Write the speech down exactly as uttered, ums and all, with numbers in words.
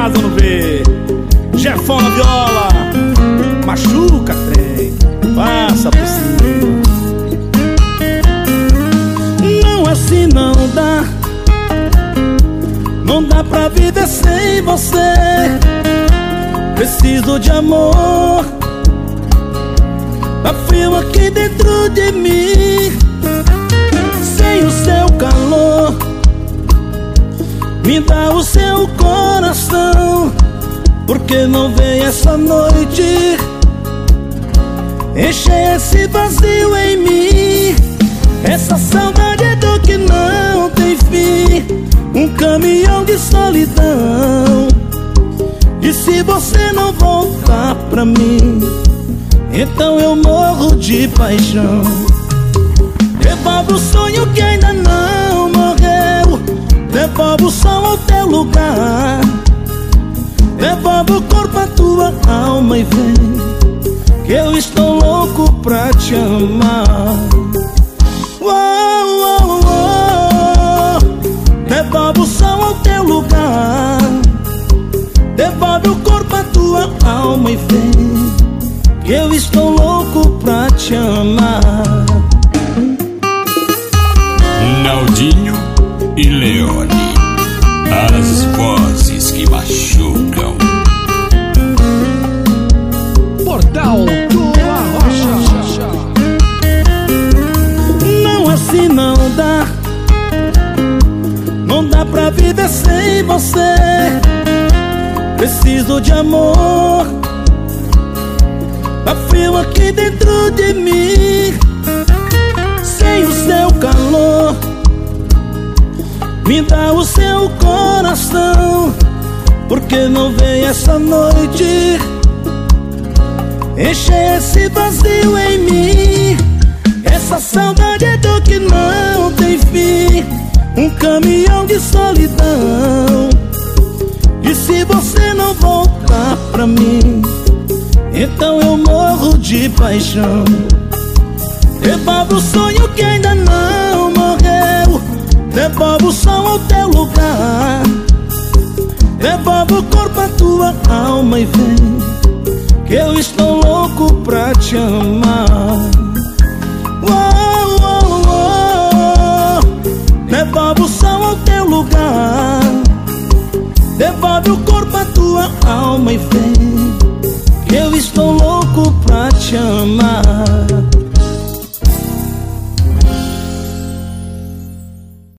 casa não vê. Jefão na viola, machuca trem, passa por cima. Não, assim não dá. Não dá pra viver sem você. Preciso de amor. Tá frio aqui dentro de mim. Sem o seu calor, me dá o seu coração. Porque não vem essa noite encher esse vazio em mim. Essa saudade é dor que não tem fim. Um caminhão de solidão. E se você não voltar pra mim, então eu morro de paixão. Devolve o sonho que ainda não morreu. Devolve o sol ao teu lugar. Devolve o corpo à tua alma e vem, que eu estou louco pra te amar. Uou, uou, uou. Devolve o sol ao teu lugar. Devolve o corpo à tua alma e vem, que eu estou louco pra te amar. Naldinho e Leone, as vozes que machucam. Portal do Arrocha. Não, assim não dá. Não dá pra viver sem você. Preciso de amor. Tá frio aqui dentro de mim. Sem o seu calor, me dá o seu coração. Porque não vem essa noite encher esse vazio em mim. Essa saudade é dor que não tem fim. Um caminhão de solidão. E se você não voltar pra mim, então eu morro de paixão. Devolve o sonho que ainda não morreu. Devolve o sol ao teu lugar. Devolve o corpo à tua alma e vem, que eu estou louco pra te amar. Uou, uou, uou. Devolve o sol ao teu lugar. Devolve o corpo à tua alma e vem, que eu estou louco pra te amar.